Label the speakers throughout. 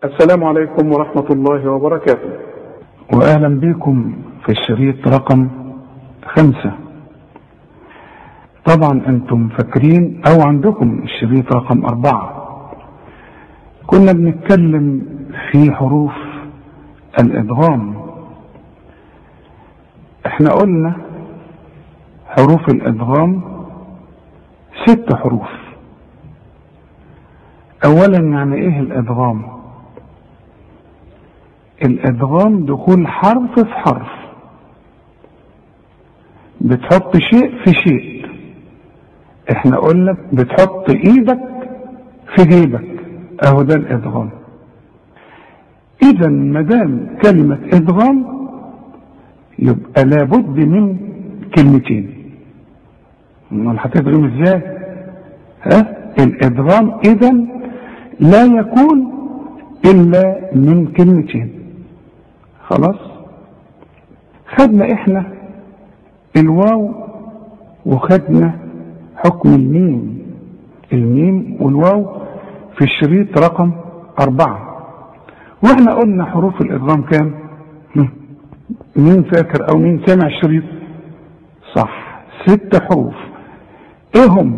Speaker 1: السلام عليكم ورحمة الله وبركاته، وأهلا بكم في الشريط رقم 5. طبعا أنتم فاكرين أو عندكم الشريط رقم 4. كنا بنتكلم في حروف الإدغام. احنا قلنا حروف الإدغام 6 حروف. أولا يعني إيه الإدغام؟ الإدغام دخول حرف في حرف، بتحط شيء في شيء. احنا قلنا بتحط ايدك في جيبك، اهو ده الإدغام. اذا مادام كلمة إدغام يبقى لابد من كلمتين. امال هتدغم ازاي؟ الإدغام اذا لا يكون الا من كلمتين. خلاص، خدنا احنا الواو وخدنا حكم الميم والواو في الشريط رقم 4. واحنا قلنا حروف الإدغام كام؟ مين فاكر او مين سمع الشريط؟ صح، 6 حروف. ايه هم؟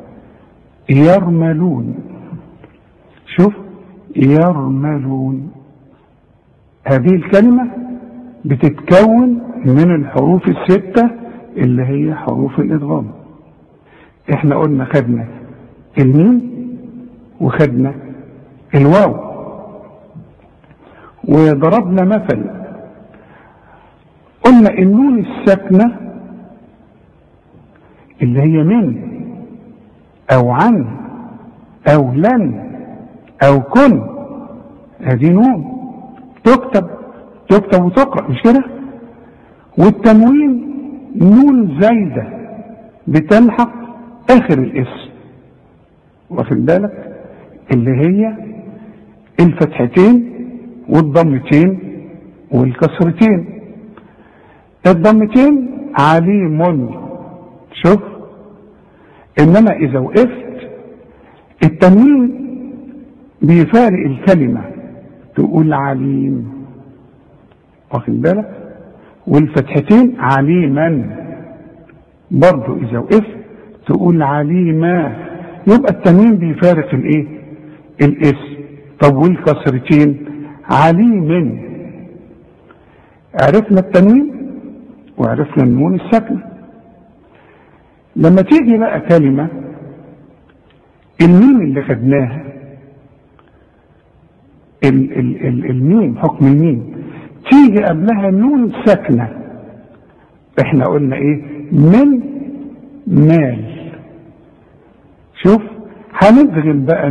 Speaker 1: يرملون. شوف، يرملون، هذه الكلمة بتتكون من الحروف 6 اللي هي حروف الإدغام. احنا قلنا خدنا الميم وخدنا الواو، وضربنا مثل قلنا النون الساكنة اللي هي من او عن او لن او كن، هذه نون تكتب وتقرأ، مش كده؟ والتنوين نون زايدة بتلحق اخر الاسم، واخد بالك؟ اللي هي الفتحتين والضمتين والكسرتين. الضمتين عليم، شوف. انما اذا وقفت التنوين بيفارق الكلمة، تقول عليم، واخد بالك؟ والفتحتين عليما، برضو اذا وقفت تقول عليما، يبقى التنوين بيفارق الايه؟ الاسم. طب والكسرتين عليم. عرفنا التنوين وعرفنا النون الساكنة. لما تيجي بقى كلمة الميم اللي خدناها، الميم حكم الميم تيجي قبلها نون ساكنة، احنا قلنا ايه؟ من مال. شوف، هندغم بقى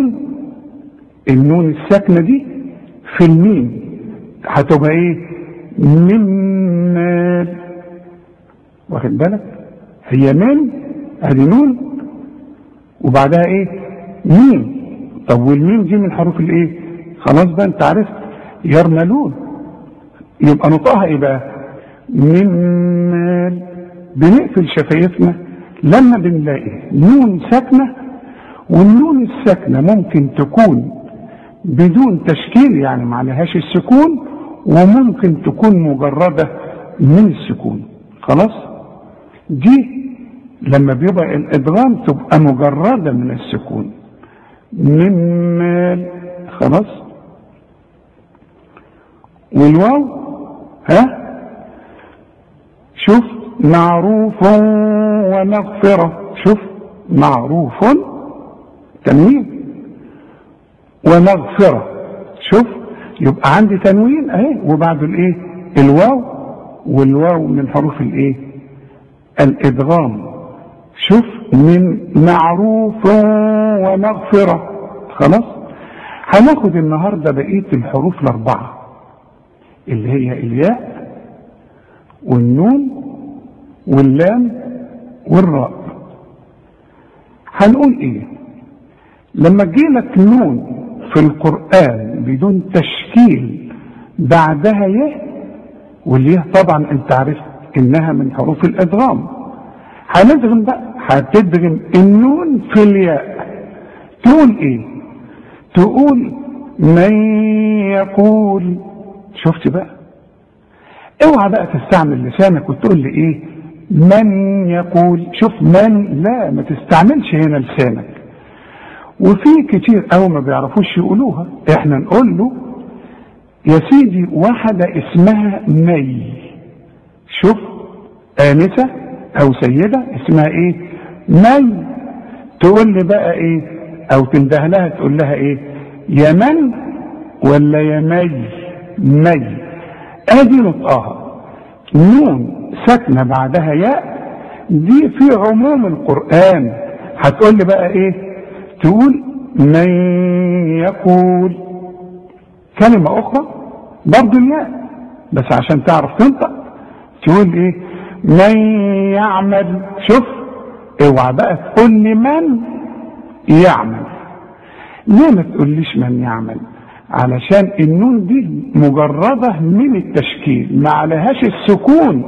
Speaker 1: النون الساكنة دي في الميم، هتبقى ايه؟ من مال، واخد بالك؟ هي من، ادي نون وبعدها ايه؟ ميم. طب والميم دي من حروف الايه؟ خلاص بقى انت عرفت، يرملون. يبقى نطقها ايه بقى؟ من مال. بنقفل شفايفنا لما بنلاقي نون ساكنة، والنون الساكنة ممكن تكون بدون تشكيل، يعني معناهاش السكون، وممكن تكون مجردة من السكون. خلاص، دي لما بيبقى الإدغام تبقى مجردة من السكون، من مال. خلاص، والواو شوف، معروف ومغفرة. شوف، معروف تنوين ومغفرة، شوف، يبقى عندي تنوين اهي وبعد الايه؟ الواو، والواو من حروف الايه؟ الإدغام. شوف، من معروف ومغفرة. خلاص، هناخد النهاردة بقية الحروف ال4 اللي هي الياء والنون واللام والراء. هنقول ايه لما تجيلك نون في القرآن بدون تشكيل بعدها ياء، والياء طبعا انت عرفت انها من حروف الادغام. هندغم بقى، هتدغم النون في الياء. تقول ايه؟ تقول من يقول. شفت بقى؟ اوعى بقى تستعمل لسانك وتقول لي ايه من يقول. شوف من، لا ما تستعملش هنا لسانك. وفي كتير قوي ما بيعرفوش يقولوها، احنا نقول له يا سيدي واحدة اسمها مي. شوف، آنسة او سيدة اسمها ايه؟ مي. تقول لي بقى ايه او تنده لها تقول لها ايه؟ يا من ولا يا مي؟ مي. ادي نطقها، نون ساكنه بعدها ياء، دي في عموم القرآن. هتقول لي بقى ايه؟ تقول من يقول. كلمة اخرى برضو الياء، بس عشان تعرف تنطق تقول ايه؟ من يعمل. شوف، اوعى بقى تقول لي من يعمل. ليه ما تقوليش من يعمل؟ علشان النون دي مجردة من التشكيل، ما عليهاش السكون.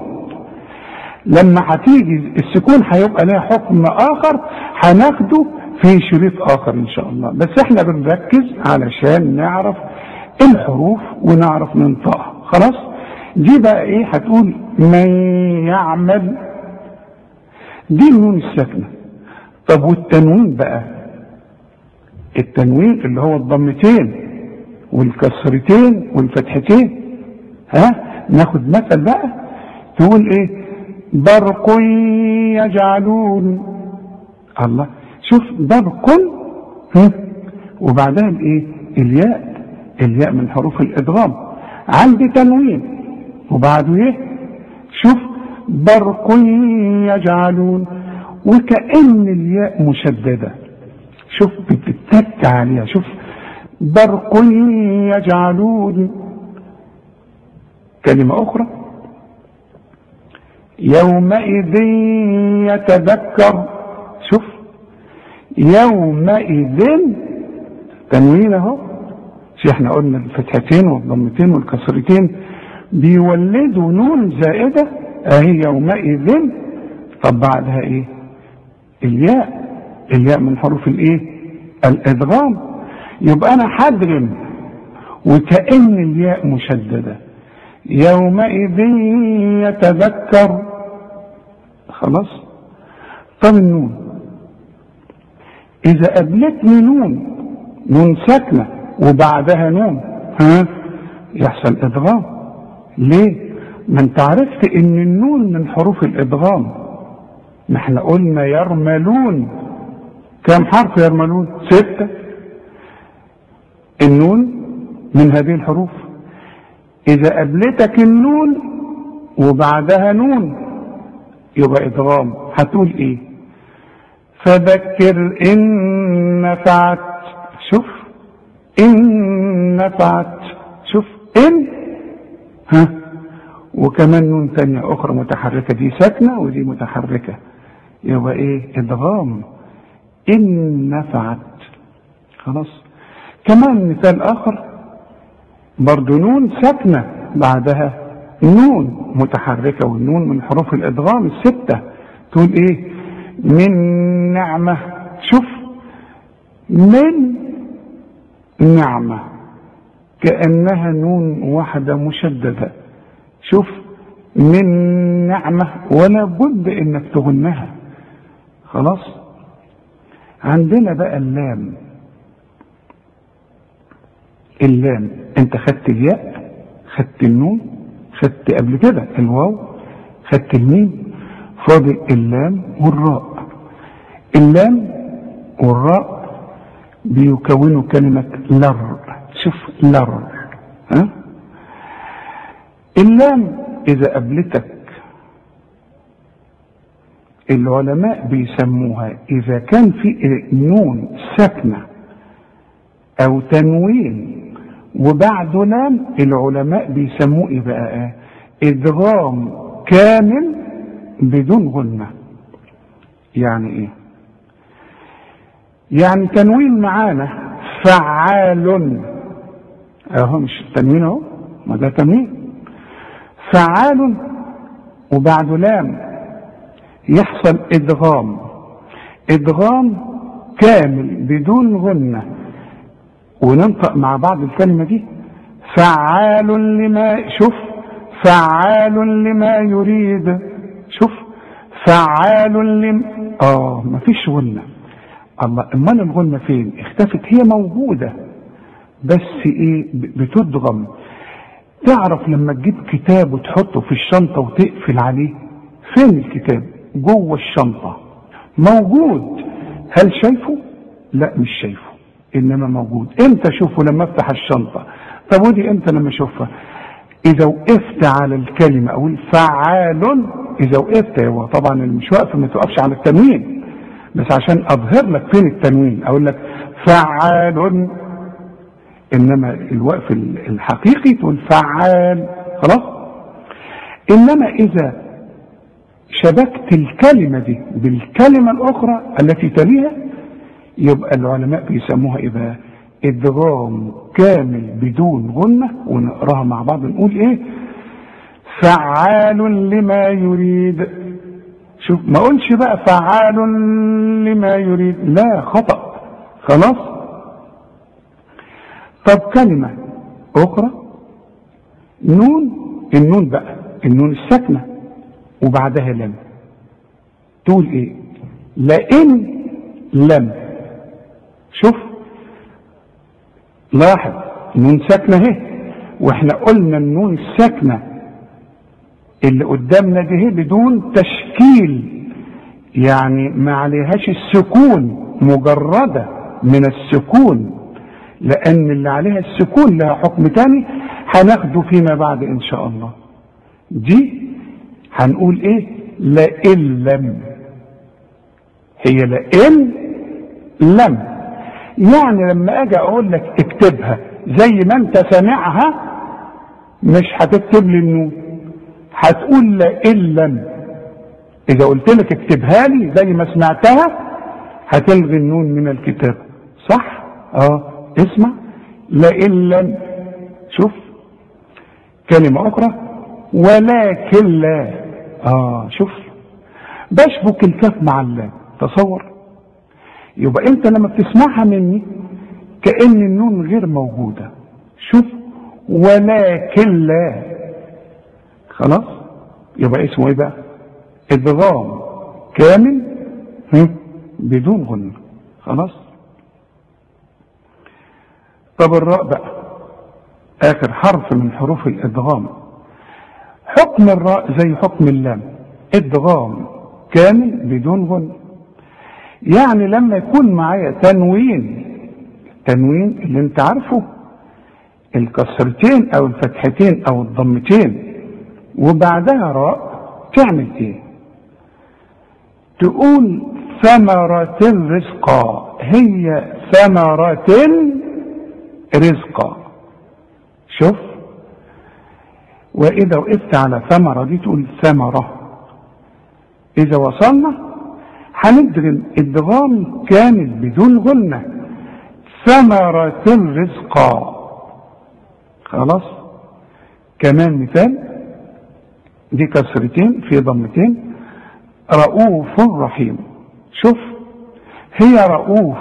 Speaker 1: لما هتيجي السكون هيبقى لها حكم اخر هناخده في شريط اخر ان شاء الله، بس احنا بنركز علشان نعرف الحروف ونعرف ننطقها. خلاص؟ دي بقى ايه؟ هتقول من يعمل، دي النون الساكنة. طب والتنوين بقى؟ التنوين اللي هو الضمتين والكسرتين والفتحتين. ها، ناخد مثل بقى. تقول ايه؟ برق يجعلون. الله، شوف برق وبعدها الايه؟ الياء. الياء من حروف الادغام. عندي تنوين وبعده ايه؟ شوف، برق يجعلون، وكأن الياء مشددة. شوف بتتك عليها. شوف، برق يجعلون. كلمة أخرى، يومئذ يتذكر. شوف، يومئذ تنوين اهو. شو احنا قلنا الفتحتين والضمتين والكسرتين بيولدوا نون زائدة اهي يومئذ. طب بعدها ايه؟ الياء. الياء من حروف الايه؟ الادغام. يبقى انا حدغم وكأن الياء مشددة. يومئذ يتذكر. خلاص؟ طب النون اذا قابلتني نون ساكنة وبعدها نون، ها، يحصل ادغام. ليه؟ ما انت عرفت ان النون من حروف الادغام. ما احنا قلنا يرملون. كم حرف يرملون؟ 6. النون من هذه الحروف. اذا قابلتك النون وبعدها نون يبقى ادغام. هتقول ايه؟ فذكر ان نفعت. شوف، ان نفعت. شوف، ان، ها، وكمان نون ثانية اخرى متحركة، دي ساكنة ودي متحركة، يبقى ايه؟ ادغام. ان نفعت. خلاص؟ كمان مثال اخر برضو نون ساكنة بعدها نون متحركة، والنون من حروف الادغام 6. تقول ايه؟ من نعمة. شوف، من نعمة كأنها نون واحدة مشددة. شوف، من نعمة، ولا بد انك تغنها. خلاص؟ عندنا بقى اللام. اللام انت خدت الياء، خدت النون، خدت قبل كده الواو، خدت الميم، فاضل اللام والراء. اللام والراء بيكونوا كلمة لر. شوف، لر. ها؟ اللام اذا قابلتك العلماء بيسموها اذا كان في نون ساكنة او تنوين وبعده لام، العلماء بيسموه ايه بقى؟ ادغام كامل بدون غنة. يعني ايه؟ يعني تنوين معانا فعال اهو، مش التنوين اهو، ما ده تنوين. فعال وبعده لام يحصل ادغام. ادغام كامل بدون غنة. وننطق مع بعض الكلمة دي. فعال لما، شوف، فعال لما يريد، شوف، فعال لما، مفيش غنة. الله، امال الغنة فين؟ اختفت. هي موجودة بس ايه؟ بتدغم. تعرف لما تجيب كتاب وتحطه في الشنطة وتقفل عليه، فين الكتاب؟ جوه الشنطة موجود. هل شايفه؟ لا مش شايفه، انما موجود. امتى اشوفه؟ لما افتح الشنطة. طب ودي امتى لما اشوفها؟ اذا وقفت على الكلمة اقول فعال. اذا وقفت، هو طبعا اللي مش واقف ما توقفش على التنوين، بس عشان اظهر لك فين التنوين اقول لك فعال، انما الوقف الحقيقي تقول فعال. خلاص. انما اذا شبكت الكلمة دي بالكلمة الاخرى التي تليها، يبقى العلماء بيسموها ايه بقى؟ ادغام كامل بدون غنة. ونقراها مع بعض نقول ايه؟ فعال لما يريد. شوف، ما اقولش بقى فعال لما يريد، لا، خطأ. خلاص. طب كلمة اخرى، نون، النون بقى النون الساكنة وبعدها لم، تقول ايه؟ لئن لم. شوف، لاحظ، نون ساكنة اهي، واحنا قلنا النون الساكنة اللي قدامنا دي اهي بدون تشكيل، يعني ما عليهاش السكون، مجردة من السكون، لان اللي عليها السكون لها حكم تاني هناخده فيما بعد ان شاء الله. دي هنقول ايه؟ لئن لم. هي لئن لم، يعني لما اجي اقول لك اكتبها زي ما انت سامعها، مش هتكتب لي النون، هتقول لئن لم. اذا قلت لك اكتبها لي زي ما سمعتها، هتلغي النون من الكتاب، صح؟ اسمع، لئن لم. شوف، كلمة اخرى، ولكن لا. شوف، بشبك الكاف مع اللام، تصور. يبقى انت لما بتسمعها مني كأن النون غير موجودة. شوف، ولكن لا. خلاص، يبقى اسمه ايه بقى؟ ادغام كامل بدون غنة. خلاص. طب الراء بقى اخر حرف من حروف الادغام. حكم الراء زي حكم اللام، ادغام كامل بدون غنة. يعني لما يكون معايا تنوين اللي انت عارفه، الكسرتين او الفتحتين او الضمتين وبعدها راء، تعمل ايه؟ تقول ثمرة رزقا. هي ثمرة رزقا. شوف، واذا وقفت على ثمرة دي تقول ثمرة. اذا وصلنا هندغم ادغام كامل بدون غنة، ثمرة رزقا. خلاص. كمان مثال، دي كسرتين في ضمتين، رؤوف رحيم. شوف، هي رؤوف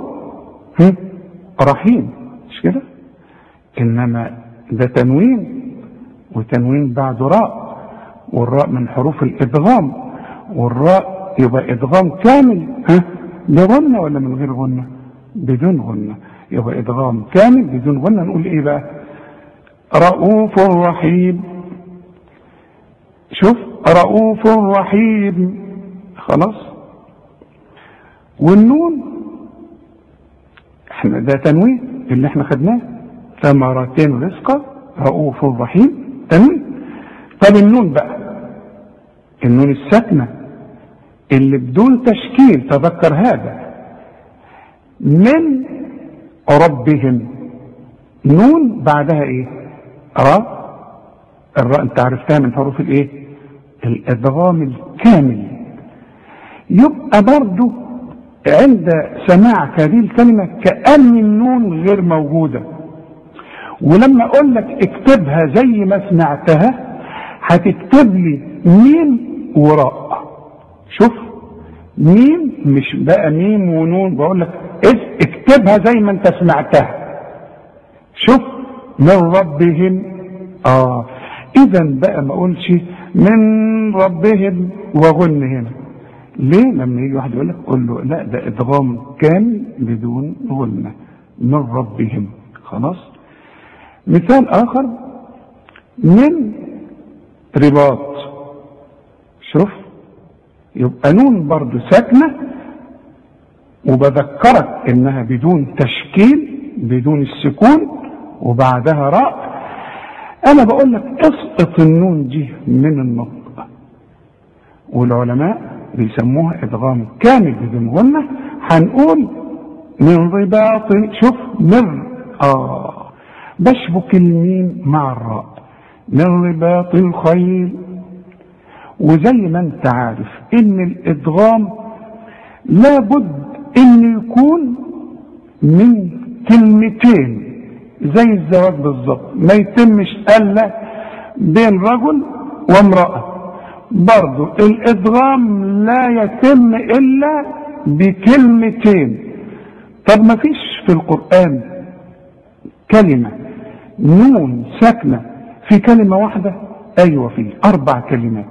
Speaker 1: رحيم، مش كده؟ انما ده تنوين، وتنوين بعد راء، والراء من حروف الادغام، والراء يبقى ادغام كامل بغنة ولا من غير غنة؟ بدون غنة. يبقى ادغام كامل بدون غنة. نقول ايه بقى؟ رؤوف رحيم. شوف، رؤوف رحيم. خلاص. والنون احنا ده تنوين اللي احنا خدناه، ثمرة رزقا، رؤوف رحيم، تنوين. طب النون بقى، النون الساكنة اللي بدون تشكيل، تذكر هذا، من ربهم، نون بعدها ايه؟ راء. الراء انت عرفتها من حروف الايه؟ الادغام الكامل. يبقى برضو عند سماعك هذه الكلمة كأن النون غير موجودة، ولما اقول لك اكتبها زي ما سمعتها هتكتب لي ميم وراء. شوف، ميم، مش بقى ميم ونون، بقول لك اكتبها زي ما انت سمعتها. شوف من ربهم. اذا بقى ما اقولش من ربهم وغن هنا. ليه؟ لما يجي واحد يقول لك قول له لا ده ادغام كامل بدون غنة، من ربهم. خلاص. مثال اخر من رباط. شوف يبقى نون برضو ساكنة، وبذكرك انها بدون تشكيل، بدون السكون، وبعدها راء. انا بقول لك اسقط النون دي من النطق، والعلماء بيسموها ادغام كامل بدون غنة. هنقول من رباط. شوف من بشبك الميم مع الراء، من رباط الخيل. وزي ما انت عارف ان الادغام لابد ان يكون من كلمتين زي الزواج بالظبط، ما يتمش الا بين رجل وامرأة. برضو الادغام لا يتم الا بكلمتين. طب ما فيش في القرآن كلمة نون ساكنة في كلمة واحدة؟ ايوه فيه 4 كلمات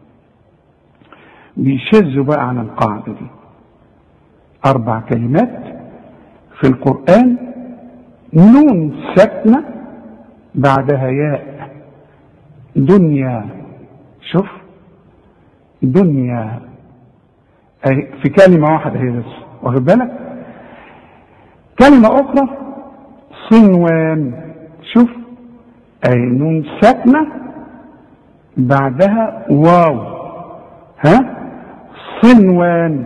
Speaker 1: بيشذوا بقى عن القاعدة دي. 4 كلمات في القرآن نون ساكنة بعدها ياء. دنيا. شوف دنيا في كلمة واحدة هي بس، واخد بالك؟ كلمة أخرى صنوان. شوف أي نون ساكنة بعدها واو. صنوان.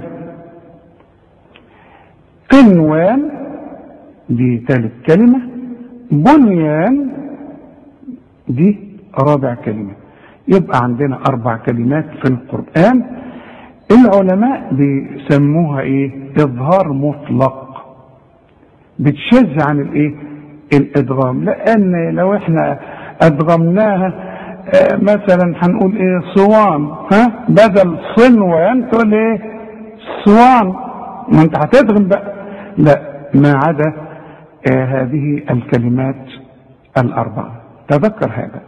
Speaker 1: قنوان دي 3 كلمة. بنيان دي 4 كلمة. يبقى عندنا 4 كلمات في القرآن. العلماء بيسموها اظهار مطلق، بتشذ عن الادغام. لان لو احنا ادغمناها مثلا هنقول صوان، بدل صنوان تقول صوان، ما انت هتدغم بقى. لا، ما عدا هذه الكلمات 4. تذكر هذا.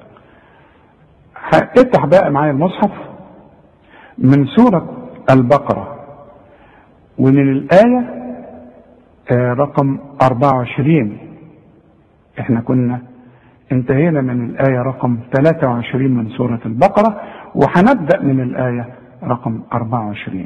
Speaker 1: افتح بقى معايا المصحف من سورة البقرة، ومن الآية رقم 24. احنا كنا انتهينا من الآية رقم 23 من سورة البقرة، وهنبدأ من الآية رقم 24.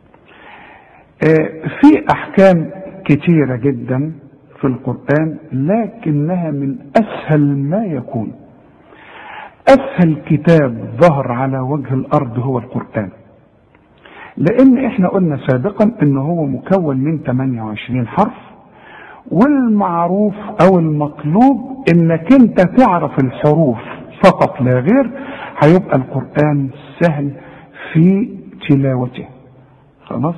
Speaker 1: في أحكام كتيرة جدا في القرآن، لكنها من أسهل ما يكون. أسهل كتاب ظهر على وجه الأرض هو القرآن، لأن احنا قلنا سابقا إنه هو مكون من 28 حرف، والمعروف أو المطلوب إنك أنت تعرف الحروف فقط لا غير. هيبقى القرآن سهل في تلاوته. خلاص.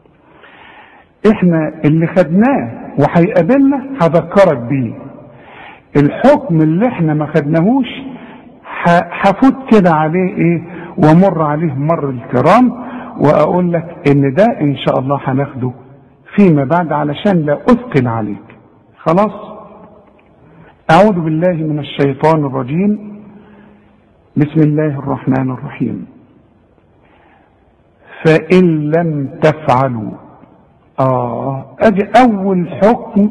Speaker 1: احنا اللي خدناه وهيقابلنا هذكرك بيه. الحكم اللي احنا ما خدناهوش هفوت كده عليه ومر عليه مر الكرام، واقول لك ان ده ان شاء الله هناخده فيما بعد علشان لا اثقل عليك. خلاص. اعوذ بالله من الشيطان الرجيم. بسم الله الرحمن الرحيم. فإن لم تفعلوا. ادي اول حكم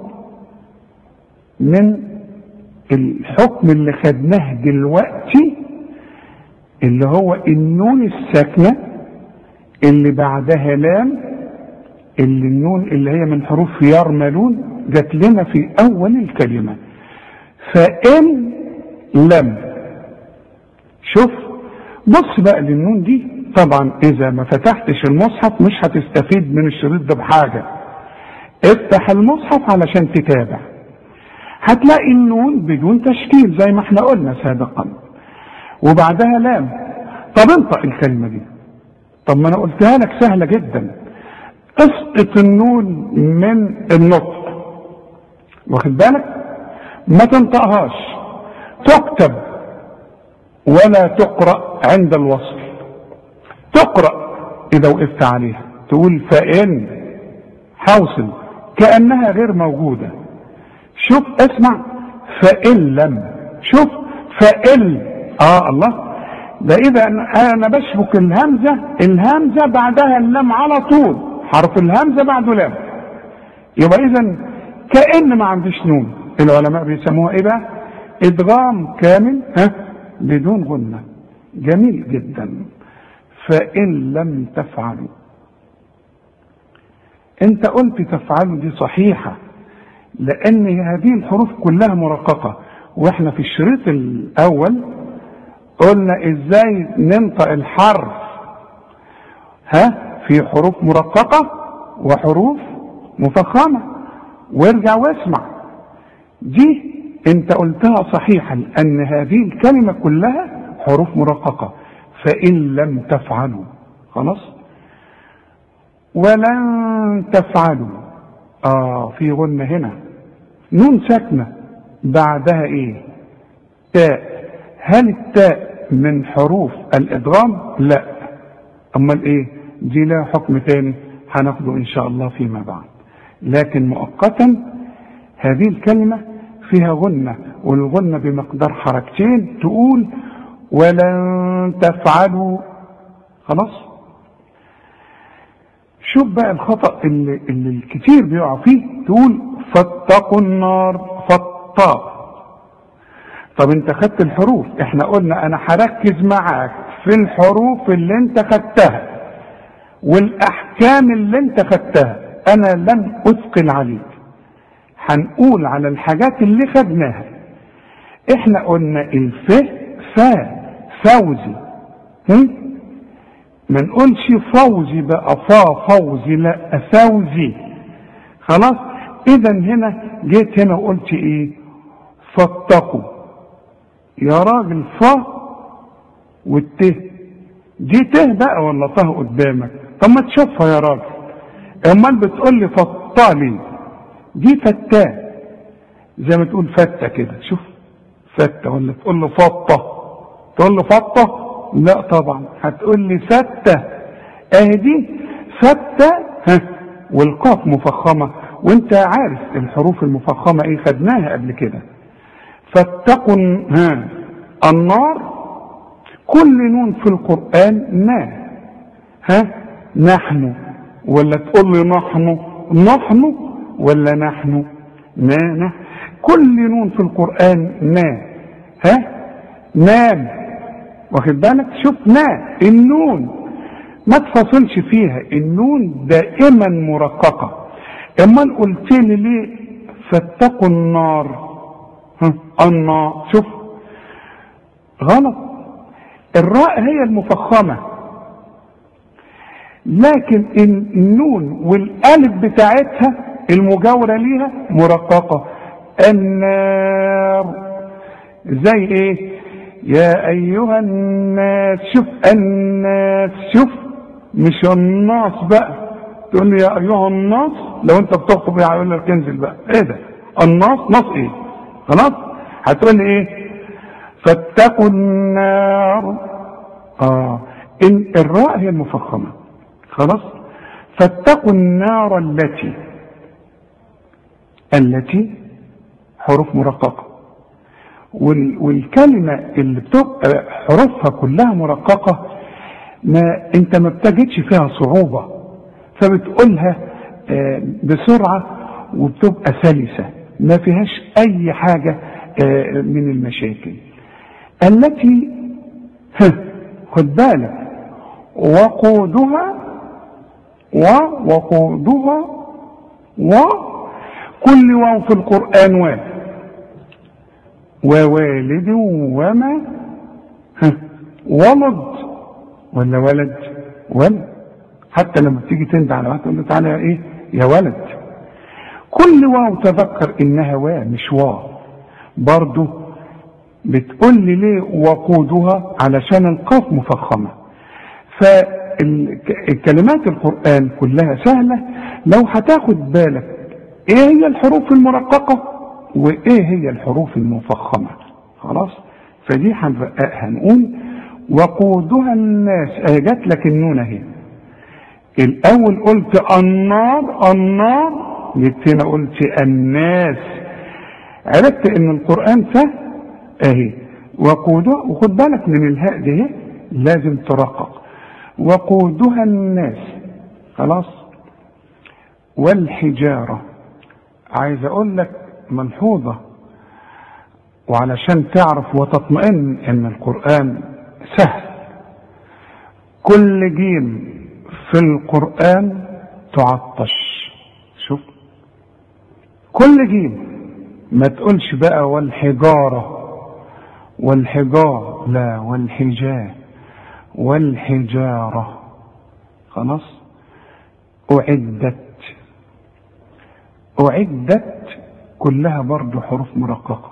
Speaker 1: من الحكم اللي خدناه دلوقتي، اللي هو النون الساكنة اللي بعدها لام، اللي النون اللي هي من حروف يرملون جات لنا في اول الكلمة. فإن لم. شوف بص بقى للنون دي. طبعا اذا ما فتحتش المصحف مش هتستفيد من الشريط ده بحاجة. افتح المصحف علشان تتابع. هتلاقي النون بدون تشكيل زي ما احنا قلنا سابقا، وبعدها لام. طب انطق الكلمة دي. طب ما انا قلتها لك سهلة جدا. اسقط النون من النطق، واخد بالك؟ ما تنطقهاش. تكتب ولا تقرأ عند الوصل. تقرأ اذا وقفت عليها، تقول فإن حوصل كأنها غير موجودة. شوف اسمع. فإن لم، شوف فإن، الله، ده إذا أنا بشبك الهمزة بعدها اللام على طول، حرف الهمزة بعده لام، يبقى إذا كأن ما عنديش نون. العلماء بيسموها إيه بقى؟ إدغام كامل بدون غنة. جميل جدا. فإن لم تفعلوا، أنت قلت تفعلوا دي صحيحة، لأن هذه الحروف كلها مرققة، وإحنا في الشريط الأول قلنا إزاي ننطق الحرف في حروف مرققة وحروف مفخمة، وارجع واسمع. دي أنت قلتها صحيحة، لأن هذه الكلمة كلها حروف مرققة. فإن لم تفعلوا، خلاص. ولن تفعلوا، في غنة هنا، نون ساكنة بعدها ايه؟ تاء. هل التاء من حروف الادغام؟ لا. امال ايه؟ دي لها حكم تاني هناخده ان شاء الله فيما بعد، لكن مؤقتا هذه الكلمة فيها غنة، والغنة بمقدار حركتين، تقول ولن تفعلوا، خلاص. شوف بقى الخطأ اللي الكتير بيقع فيه، تقول فاتقوا النار، طب انت خدت الحروف، احنا قلنا انا هركز معاك في الحروف اللي انت خدتها والاحكام اللي انت خدتها، انا لن اثقل عليك، هنقول على الحاجات اللي خدناها. احنا قلنا فوزي، ما نقولش فوزي بقى فوزي، لا فوزي، خلاص. اذا هنا جيت هنا وقلت ايه؟ فاتقوا. يا راجل والته دي ته بقى ولا طه قدامك؟ طب ما تشوفها يا راجل، امال بتقول لي فطالي، دي فتاه، زي ما تقول فتة كده، شوف فتة، ولا تقول له فطة، تقول له فطة؟ لا طبعا، هتقول لي فتة. دي فتة والقاف مفخمة، وانت عارف الحروف المفخمة ايه، خدناها قبل كده. فاتقوا النار، كل نون في القرآن نحن، ولا تقول لي نحن ولا نحن، كل نون في القرآن نام، واخد بالك؟ شوف النون ما تفصلش فيها، النون دائما مرققة. اما قلت لي ليه فاتقوا النار، النار، شوف غلط، الراء هي المفخمة، لكن النون والالف بتاعتها المجاورة ليها مرققة. النار زي ايه؟ يا ايها الناس، شوف الناس، شوف مش الناس بقى، تقول لي يا ايها الناس، لو انت بتخطب هيقول لك انزل بقى، ايه ده؟ الناس نص ايه؟ خلاص، هتقول لي ايه؟ فاتقوا النار، الراء هي المفخمة، خلاص. فاتقوا النار التي حروف مرققة، والكلمة اللي بتبقى حروفها كلها مرققة انت ما بتجدش فيها صعوبة، فبتقولها بسرعة وبتبقى سلسة، ما فيهاش اي حاجة من المشاكل. التي خد بالك، وقودها كل واو في القرآن ووالد وما ولد ولا ولد، حتى لما تيجي تندى على واحد تقول له تعالى ايه يا ولد، كل واو تذكر انها واو مش واو. برضو بتقول لي ليه وقودها؟ علشان القاف مفخمة. فالكلمات القرآن كلها سهلة لو هتاخد بالك ايه هي الحروف المرققة وايه هي الحروف المفخمة، خلاص. فدي هنقول وقودها الناس، جات لك النون اهي، الاول قلت النار، جيت هنا قلت الناس، عرفت ان القرآن سهل اهي. وقودها، وخد بالك من الهاء دي لازم ترقق، وقودها الناس، خلاص. والحجارة، عايز اقول لك ملحوظة وعلشان تعرف وتطمئن ان القرآن سهل، كل جيم في القرآن تعطش. شوف كل جيم، ما تقولش بقى والحجارة والحجار، لا، والحجاه والحجارة، خلاص. أعدت كلها برضو حروف مرققة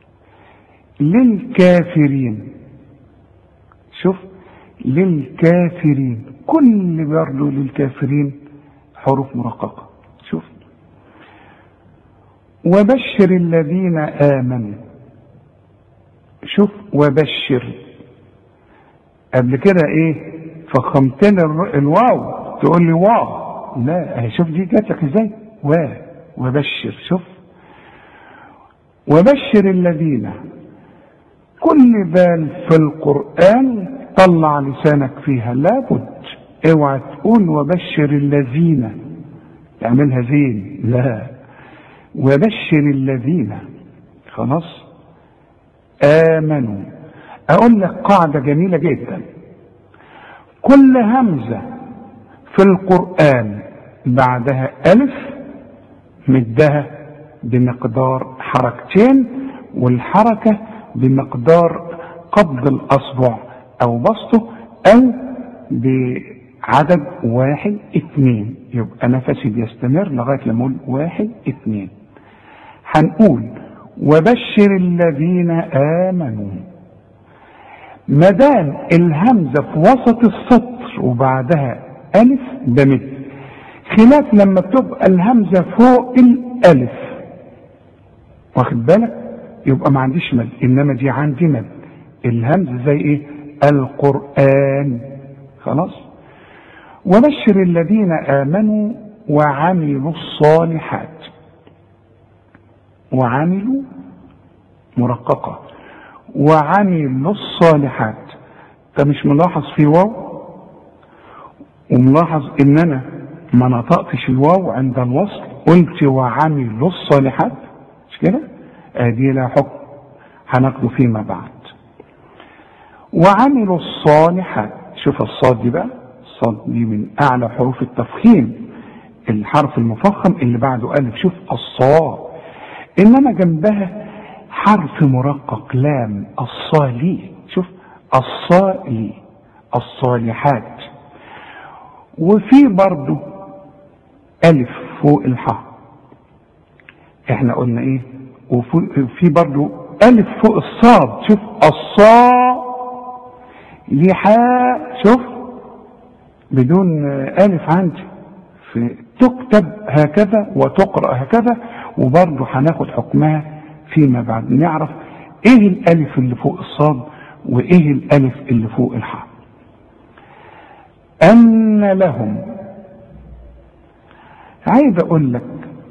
Speaker 1: للكافرين. شوف للكافرين، كل برضو للكافرين حروف مرققة. شوف وبشر الذين آمنوا. شوف وبشر، قبل كده ايه فخمتين الواو تقول لي واو، لا، شوف دي جات لك ازاي، وبشر. شوف وبشر الذين، كل بال في القرآن طلع لسانك فيها، لابد اوعى تقول وبشر الذين تعملها زين، لا، وبشر الذين، خلاص. آمنوا، اقول لك قاعدة جميلة جدا، كل همزة في القرآن بعدها ألف مدها بمقدار حركتين، والحركة بمقدار قبض الأصبع أو بسطه أو بعدد 1 2، يبقى نفسي بيستمر لغاية لما أقول 1 2. هنقول وبشر الذين آمنوا، مدام الهمزة في وسط السطر وبعدها ألف بمد، خلاف لما بتبقى الهمزة فوق الألف، واخد بالك، يبقى ما عنديش مد، إنما دي عندي مد. الهمزة زي إيه؟ القرآن، خلاص. وبشر الذين آمنوا وعملوا الصالحات، وعملوا مرققة، وعملوا الصالحات. انت مش ملاحظ في واو؟ وملاحظ ان انا ما نطقتش الواو عند الوصل، قلت وعملوا الصالحات، مش كده؟ ادي لها حكم هناخده فيما بعد. وعملوا الصالحات، شوف الصاد دي بقى، الصاد دي من اعلى حروف التفخيم، الحرف المفخم اللي بعده الف. شوف الصاد، انما جنبها حرف مرقق لام، الصالي. شوف الصالي، الصالحات. وفي برضو ألف فوق الحاء، احنا قلنا ايه، وفي برضو ألف فوق الصاد. شوف الصالحاء، شوف بدون ألف عندي، تكتب هكذا وتقرأ هكذا، وبرضو هناخد حكمها فيما بعد. نعرف ايه الألف اللي فوق الصاد وايه الألف اللي فوق الحاء. أن لهم، عايز اقول لك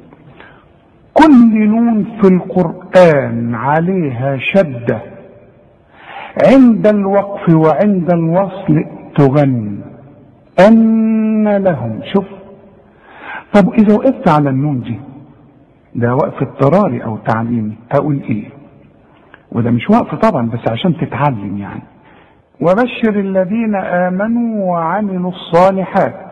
Speaker 1: كل نون في القرآن عليها شدة عند الوقف وعند الوصل تغن. أن لهم، شوف. طب إذا وقفت على النون دي، ده وقف اضطراري أو تعليمي، أقول إيه؟ وده مش وقف طبعا، بس عشان تتعلم يعني. وبشر الذين آمنوا وعملوا الصالحات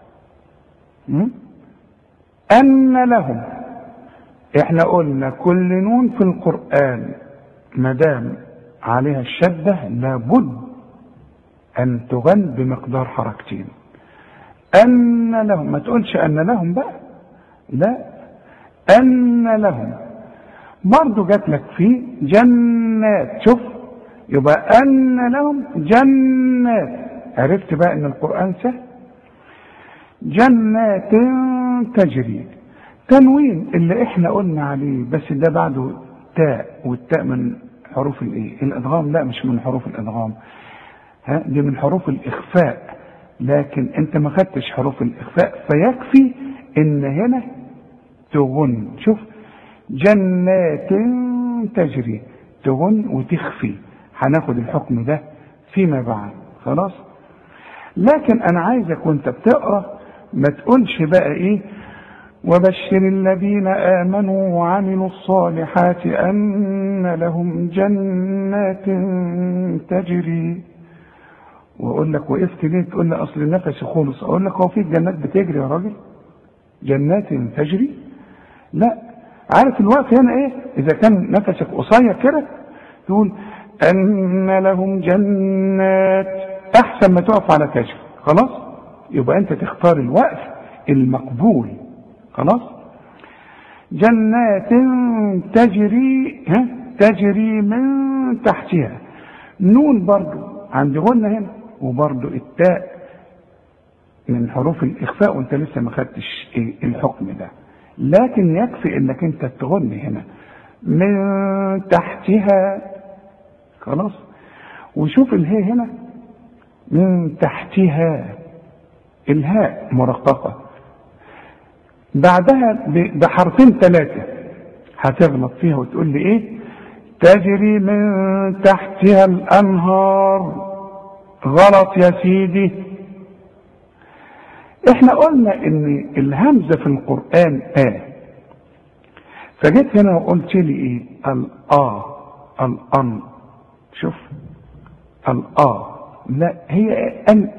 Speaker 1: أن لهم. احنا قلنا كل نون في القرآن مدام عليها الشدة لابد أن تغن بمقدار حركتين. أن لهم، ما تقولش أن لهم بقى، لا، أن لهم. برضو جات لك في جنات، شوف، يبقى أن لهم جنات. عرفت بقى أن القرآن سهل. جنات تجري، تنوين اللي احنا قلنا عليه، بس ده بعده تاء، والتاء من حروف الايه؟ الادغام. لا، مش من حروف الادغام، دي من حروف الاخفاء، لكن انت ما خدتش حروف الاخفاء، فيكفي ان هنا تغن. شوف جنات تجري، تغن وتخفي، هناخد الحكم ده فيما بعد. خلاص. لكن انا عايزك وانت بتقرا ما تقولش بقى ايه وبشر الذين آمنوا وعملوا الصالحات أن لهم جنات تجري، وأقول لك وقفت ليه؟ تقول لي أصل نفسي خلص. أقول لك هو في جنات بتجري يا راجل؟ جنات تجري؟ لا. عارف الوقت هنا إيه؟ إذا كان نفسك قصير كده تقول أن لهم جنات، أحسن ما تقف على كشف. خلاص؟ يبقى أنت تختار الوقف المقبول. خلاص. جنات تجري، تجري من تحتها. نون برضو عندي غنة هنا، وبرضو التاء من حروف الإخفاء وانت لسه ما خدتش الحكم ده، لكن يكفي انك انت تغني هنا من تحتها. خلاص. وشوف الهاء هنا من تحتها، الهاء مرققة، بعدها بحرفين 3 هتغلط فيها وتقول لي ايه؟ تجري من تحتها الانهار. غلط يا سيدي. احنا قلنا ان الهمزة في القرآن فجيت هنا وقلت لي ايه؟ الان. شوف لا، هي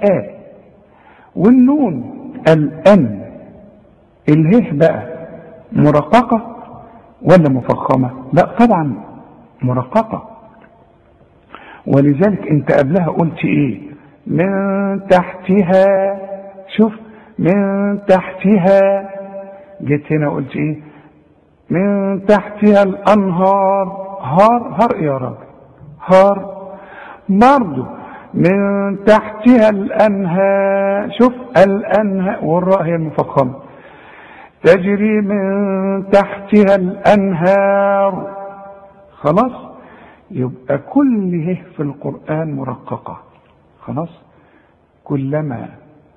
Speaker 1: والنون الان. الهه بقى مرققة ولا مفخمة؟ لا طبعا مرققة، ولذلك انت قبلها قلت ايه؟ من تحتها. شوف من تحتها. جيت هنا قلت ايه؟ من تحتها الانهار. هار يا راجل، هار. برضو من تحتها الانهار. شوف الانهار، والراء هي المفخمة. تجري من تحتها الأنهار. خلاص. يبقى كل هه في القرآن مرققة. خلاص. كلما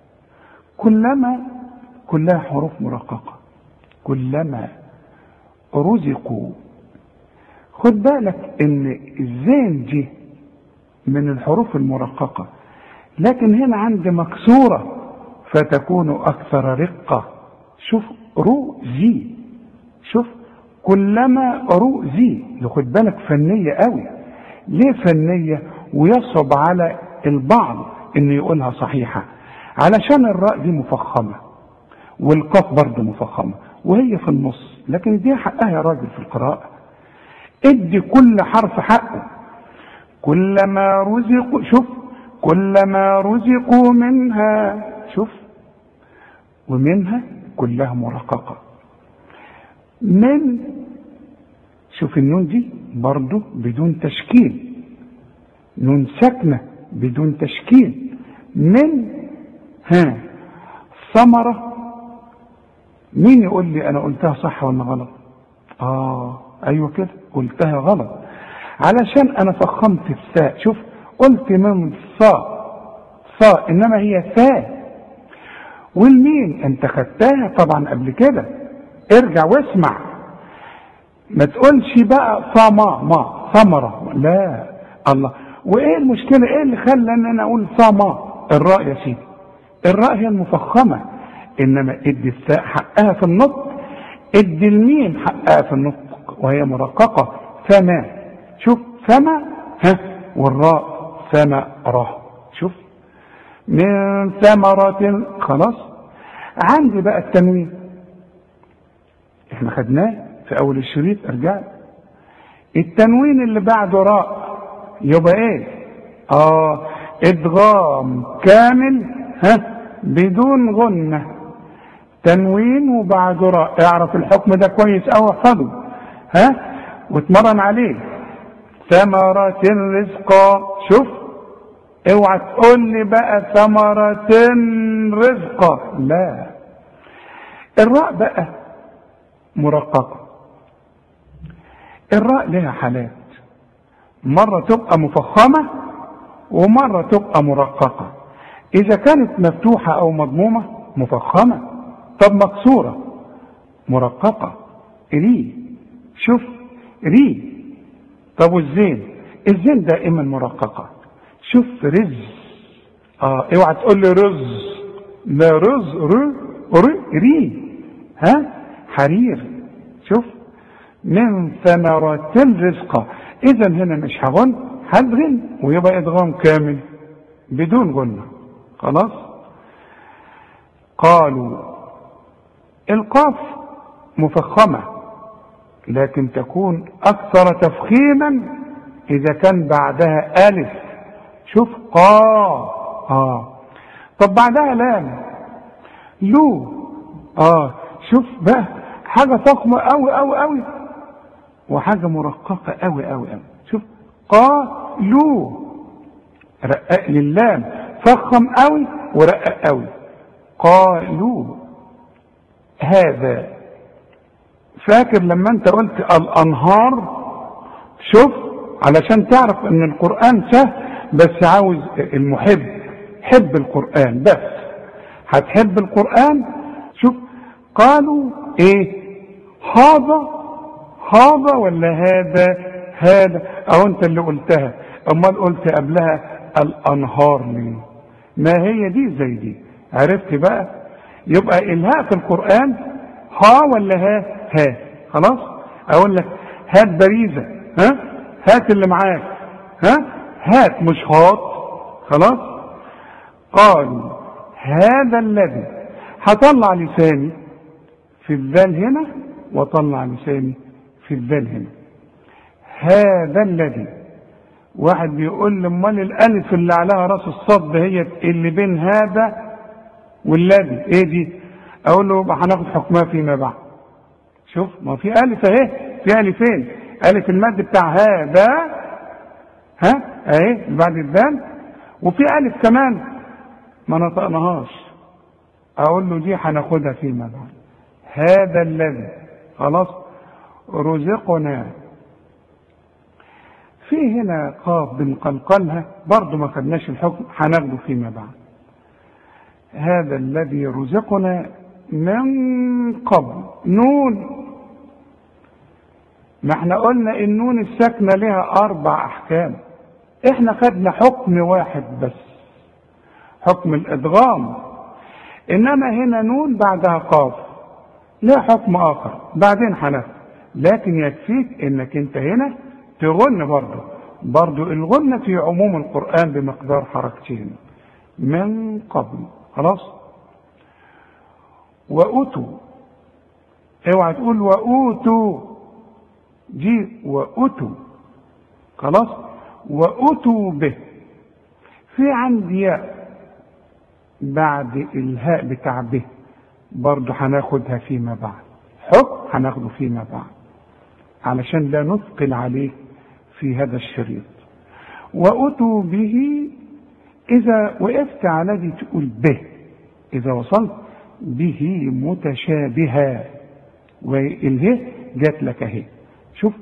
Speaker 1: كلها حروف مرققة. كلما رزقوا. خد بالك ان الزين دي من الحروف المرققة، لكن هنا عندي مكسورة فتكون أكثر رقة. شوف رؤزي. شوف كلما رؤزي. خد بالك فنية قوي. ليه فنية ويصعب على البعض انه يقولها صحيحة؟ علشان الراء دي مفخمة والقاف برضه مفخمة وهي في النص، لكن دي حقها يا راجل في القراءة. ادي كل حرف حقه. كلما رزقوا. شوف كلما رزقوا منها. شوف ومنها كلها مرققة. من. شوف النون دي برضو بدون تشكيل، نون ساكنة بدون تشكيل. من ثمرة. مين يقول لي انا قلتها صح ولا غلط؟ ايوه كده قلتها غلط، علشان انا فخمت الساء. شوف قلت من صا انما هي ثاء. والمين انت خدتها طبعا قبل كده. ارجع واسمع، ما تقولش بقى ثمرة. لا الله. وايه المشكلة؟ ايه اللي خلى ان انا اقول الراء يا سيدي. الراء هي المفخمة، انما ادي الثاء حقها في النطق، ادي الميم حقها في النطق وهي مرققة. فما. شوف فما والراء ثمرة. شوف من ثمرة. خلاص. عندي بقى التنوين احنا خدناه في اول الشريط. ارجع التنوين اللي بعده راء يبقى ايه؟ ادغام كامل بدون غنة. تنوين وبعده راء. اعرف الحكم ده كويس او احفظه واتمرن عليه. ثمرة رزقا. شوف اوعى تقول لي بقى ثمرة رزقا. لا. الراء بقى مرققة. الراء لها حالات، مرة تبقى مفخمة ومرة تبقى مرققة. إذا كانت مفتوحة أو مضمومة مفخمة، طب مكسورة مرققة. شوف ري. طب والزين؟ الزين دائما مرققة. شوف رز. اوعى تقول لي رز، لا رز ري. ها حرير. شوف من ثمرات الرزق. اذا هنا مش هغن، هدغن ويبقى ادغام كامل بدون غنة. خلاص. قالوا القاف مفخمة، لكن تكون اكثر تفخيما اذا كان بعدها الف. شوف طب بعدها لام لو. شوف بقى حاجة فخمة قوي قوي قوي وحاجة مرققة قوي قوي قوي. شوف قالوا، رقق للام، فخم قوي ورقق قوي. قالوا هذا. فاكر لما انت قلت الانهار؟ شوف علشان تعرف ان القرآن سهل، بس عاوز المحب حب القرآن، بس هتحب القرآن. شوف قالوا ايه؟ هذا ولا هذا او انت اللي قلتها؟ امال قلت قبلها الانهار ليه؟ ما هي دي زي دي. عرفت بقى؟ يبقى الهاء في القرآن ولا ها. خلاص. اقول لك هات بريزة، هات اللي معاك، هات مش هات. خلاص. قالوا هذا الذي. هطلع لساني في الذال هنا وطلع لساني في الذال هنا. هذا الذي. واحد بيقول لي امال الالف اللي عليها راس الصد هي اللي بين هذا والذي ايه دي؟ اقول له هناخد حكمها فيما بعد. شوف ما في الف اهي، في الفين، الف المد بتاع هذا اهي بعد الذال، وفي الف كمان ما نطقناهاش. اقول له دي هناخدها فيما بعد. هذا الذي. خلاص. رزقنا. في هنا قاف بنقلقلها برضو ما خدناش الحكم، هناخده فيما بعد. هذا الذي رزقنا من قبل. نون. ما احنا قلنا النون الساكنة لها 4 احكام، احنا خدنا حكم واحد بس، حكم الادغام. انما هنا نون بعدها قاف لها حكم اخر بعدين هناخد. لكن يكفيك انك انت هنا تغن برضو الغنة في عموم القرآن بمقدار حركتين. من قبل. خلاص. وأوتوا. اوعى تقول وأوتوا، دي وأوتوا. خلاص. وأوتوا به. في عندي ياء بعد الهاء بتاع به برضو هناخدها فيما بعد، حكم هناخده فيما بعد علشان لا نثقل عليك في هذا الشريط. وأتوا به. إذا وقفت على دي تقول به، إذا وصلت به متشابها، والهه جات لك اهي. شوف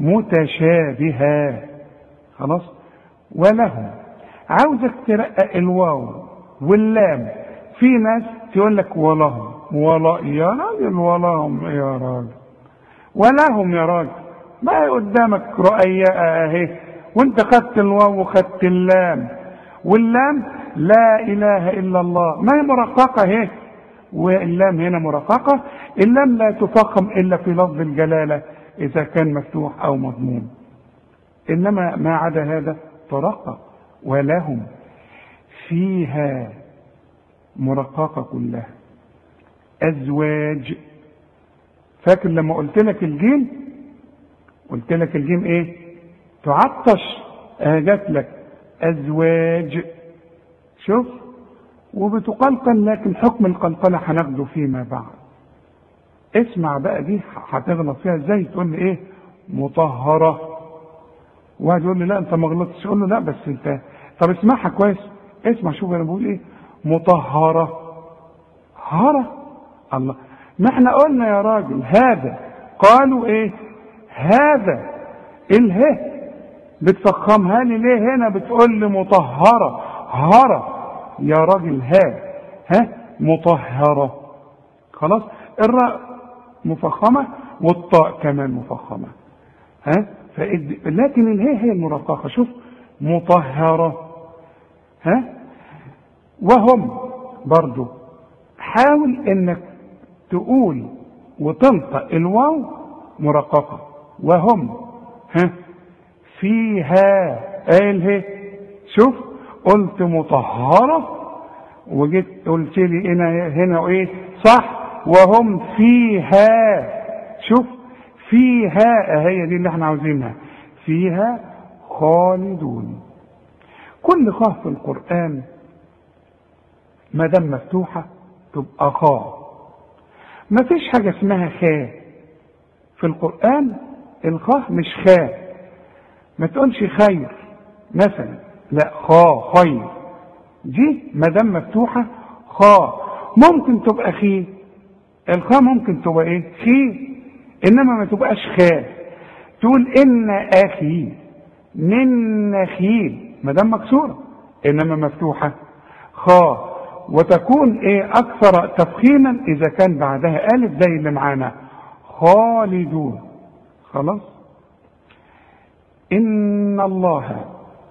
Speaker 1: متشابها. خلاص. ولهم. عاوزك ترقق الواو واللام. في ناس تقول لك ولهم، ولا يا راجل ولهم يا راجل، ولهم يا راجل، بقى قدامك رؤياء اهي، وانت خدت الواو وخدت اللام، واللام لا اله الا الله ما هي مرققه اهي، واللام هنا مرققه. اللام لا تفخم الا في لفظ الجلاله اذا كان مفتوح او مضموم، انما ما عدا هذا ترقق. ولهم فيها مرققه كلها. ازواج. فاكر لما قلت لك الجيم؟ قلت لك الجيم ايه؟ تعطش، جات لك ازواج. شوف، وبتقلقل، لكن حكم القلقله هناخده فيما بعد. اسمع بقى دي هتغلط فيها ازاي. تقول لي ايه؟ مطهره. واحد يقول لي لا انت ما غلطتش، اقول له لا بس انت، طب اسمعها كويس، اسمع شوف انا بقول ايه. مطهره. هره. الله، ما احنا قلنا يا راجل هذا، قالوا ايه؟ هذا. اله بتفخمها لي ليه هنا؟ بتقول لي مطهره. هره يا راجل، ها مطهره. خلاص. الراء مفخمه والطاء كمان مفخمة. ها لكن الهاء هي المرققة. شوف مطهرة. ها وهم برضو حاول انك تقول وتنطق الواو مرققة. وهم فيها الهاء. شوف قلت مطهرة وجيت قلت لي هنا ايه صح. وهم فيها. شوف فيها هي دي اللي احنا عاوزينها. فيها خالدون. كل خاء في القرآن ما دام مفتوحة تبقى خاء. ما فيش حاجة اسمها خاء في القرآن. الخاء مش خاء. ما تقولش خير مثلا، لا خاء خير دي ما دام مفتوحة خاء. ممكن تبقى خي. الخاء ممكن تبقى ايه خي، انما ما تبقاش خاء. تقول ان اخي من نخيل ما دام مكسورة، انما مفتوحة خاء. وتكون ايه اكثر تفخيما اذا كان بعدها الف زي اللي معانا خالدون. خلاص. ان الله،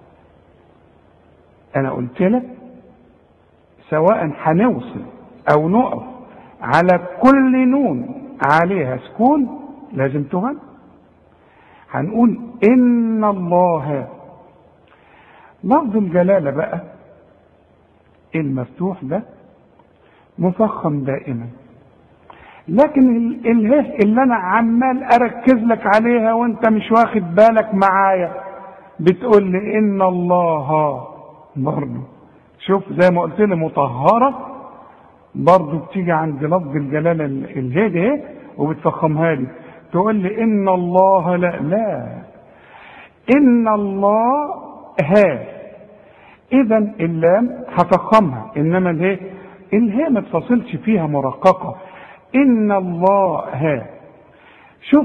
Speaker 1: انا قلت لك سواء هنوصل او نقف على كل نون عليها سكون لازم تغن. هنقول ان الله. لفظ الجلالة بقى المفتوح ده مفخم دائما، لكن الهاء اللي انا عمال اركز لك عليها وانت مش واخد بالك معايا بتقول لي ان الله برضه. شوف زي ما قلت لي مطهرة برضه بتيجي عند لفظ الجلالة الهاء دي وبتفخمها لي تقول لي ان الله. لا ان الله ها. اذا اللام هفخمها، انما الهاء ما تصلش فيها مرققة. ان الله ها. شوف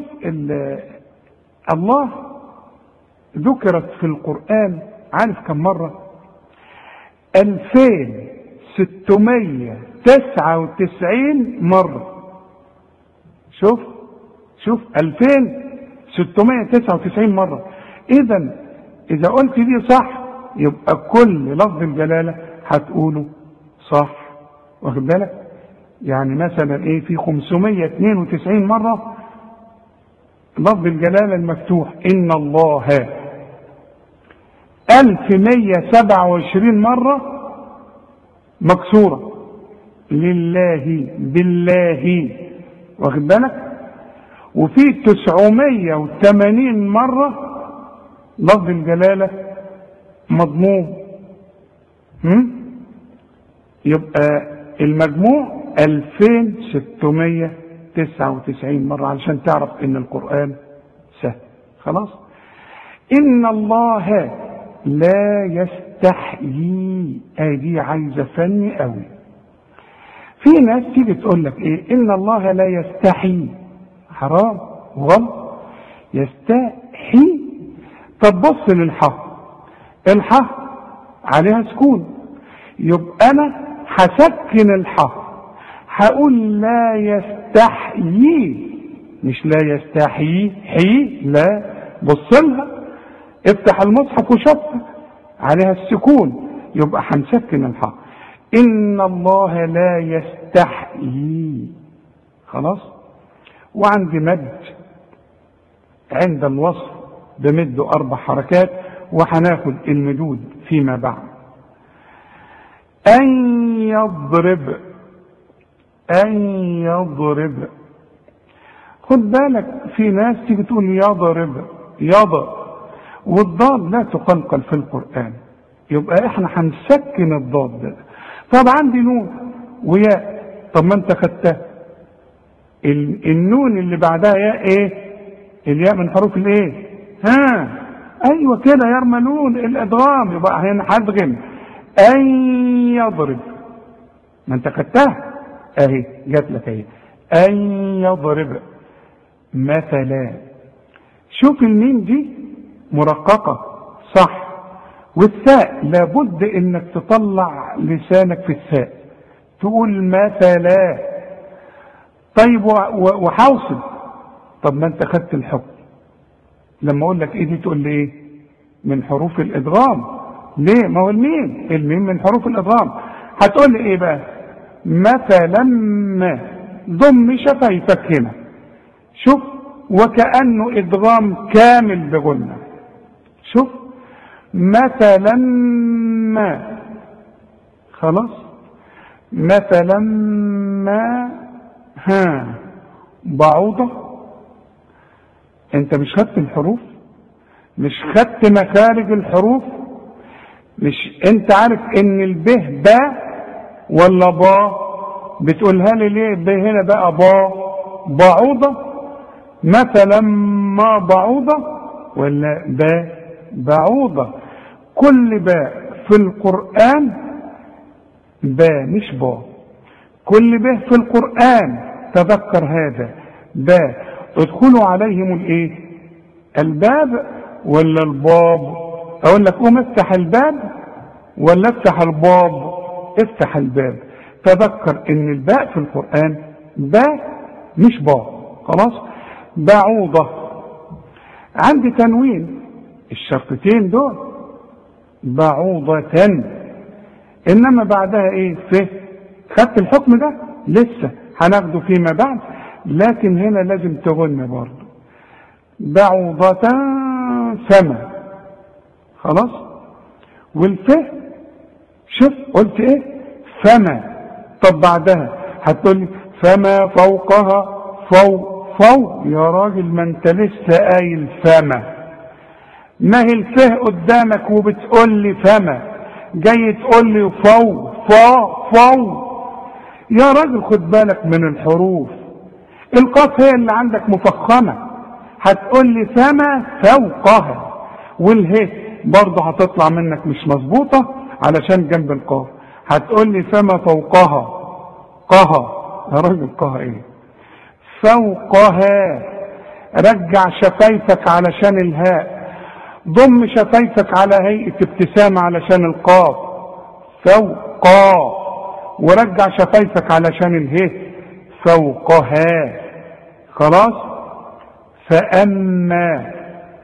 Speaker 1: الله ذكرت في القرآن عارف كم مرة؟ 2699 مرة. شوف 2699 مرة. إذا قلت دي صح يبقى كل لفظ الجلالة هتقوله صح. واخد بالك؟ يعني مثلا ايه في 592 مرة لفظ الجلالة المفتوح ان الله. 1127 مرة مكسورة لله بالله. واخد بالك؟ وفي 980 مرة لفظ الجلالة مضموم. يبقى المجموع 2699 مرة علشان تعرف ان القرآن سهل. خلاص. ان الله لا يستحيي. دي عايزة فني قوي. في ناس تيجي تقول لك ايه ان الله لا يستحي. حرام غلط. يستحي. طب بص للحاء. الحاء عليها سكون، يبقى انا هسكن الحاء هقول لا يستحيي، مش لا يستحيي حي. لا بص لها، افتح المصحف وشوفها عليها السكون، يبقى هنسكن الحاء. ان الله لا يستحيي. خلاص. وعندي مد عند الوصف بمد 4 حركات، وهناخد المدود فيما بعد. أن يضرب. أن يضرب. خد بالك في ناس تيجي تقول يضرب والضاد لا تقلقل في القرآن، يبقى احنا هنسكن الضاد ده. طب عندي نون وياء، طب ما انت خدتها. النون اللي بعدها ياء ايه؟ الياء من حروف الايه؟ ايوه كده يرملون الادغام، يبقى هنا هدغم. أن يضرب، ما انت خدتها اهي جات لك اهي. أن يضرب مثلا. شوف الميم دي مرققة صح، والثاء لابد انك تطلع لسانك في الثاء تقول مثلا. طيب وحوصل طب ما انت خدت الحكم، لما اقول لك ايه دي تقول لي ايه؟ من حروف الادغام. ليه؟ ما هو الميم من حروف الادغام. هتقول لي ايه بقى؟ مثلا ما، ضم شفايفك هنا، شوف، وكأنه ادغام كامل بغنة. شوف، مثلا ما، خلاص، مثلا ما، ها، بعوضة. انت مش خدت الحروف؟ مش خدت مخارج الحروف؟ مش انت عارف ان البه باء ولا با؟ بتقولها لي ليه ب هنا بقى با؟ بعوضة، مثلا ما بعوضة ولا با بعوضة؟ كل باء في القرآن با مش با، كل به في القرآن تذكر هذا با. ادخلوا عليهم الايه؟ الباب ولا الباب؟ اقول لك قوم افتح الباب ولا افتح الباب؟ افتح الباب. تذكر ان الباء في القرآن باء مش با. خلاص. بعوضة عندي تنوين، الشرطتين دول بعوضة، انما بعدها ايه؟ ف. خدت الحكم ده؟ لسه هناخده فيما بعد، لكن هنا لازم تغن برضه. بعوضة سما، خلاص. والف شوف قلت ايه؟ فما. طب بعدها هتقول لي فما فوقها، فوق يا راجل، ما انت لسه قايل فما. ما هي الفه قدامك وبتقول لي فما، جاي تقول لي فو يا راجل خد بالك من الحروف. القاف هي اللي عندك مفخمة، هتقول لي فما فوقها، والهي برضه هتطلع منك مش مظبوطة علشان جنب القاف. هتقول لي فما فوقها، قها يا راجل، قها ايه؟ فوقها. رجع شفايفك علشان الهاء، ضم شفايفك على هيئة ابتسامة علشان القاف، فوقا، ورجع شفايفك علشان الهاء، فوقها. خلاص. فأما،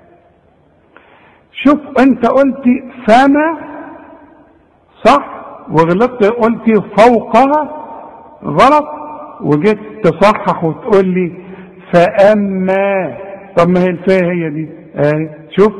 Speaker 1: شوف انت قلت فما صح وغلطت، قلت فوقها غلط، وجيت تصحح وتقول لي فأما. طب ما هي الفاء هي دي اهي، شوف،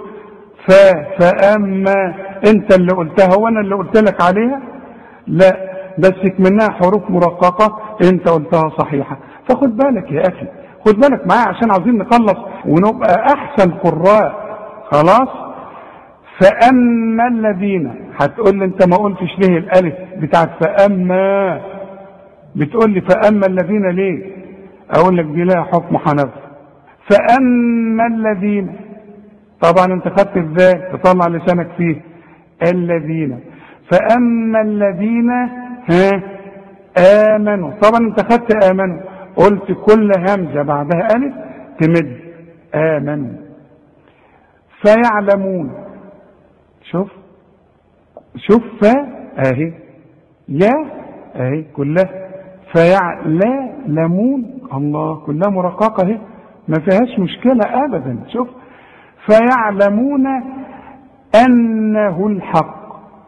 Speaker 1: فأما انت اللي قلتها وانا اللي قلت لك عليها؟ لا، بس منها حروف مرققة انت قلتها صحيحة. فخد بالك يا اخي، خد بالك معايا عشان عاوزين نخلص ونبقى احسن قراء. خلاص. فأما الذين، هتقول لي انت ما قلتش ليه الالف بتاعت فأما؟ بتقول لي فأما الذين ليه؟ اقول لك دي لها حكم حنفي. فأما الذين، طبعا انت خدت ازاي تطلع لسانك فيه الذين. فأما الذين ها آمنوا، طبعا انت خدت آمنوا، قلت كل همزة بعدها ألف تمد آمنوا. فيعلمون، شوف فا اهي، يا اهي كلها، فيعلمون، الله، كلها مرققة اهي، ما فيهاش مشكلة ابدا. شوف، فيعلمون انه الحق.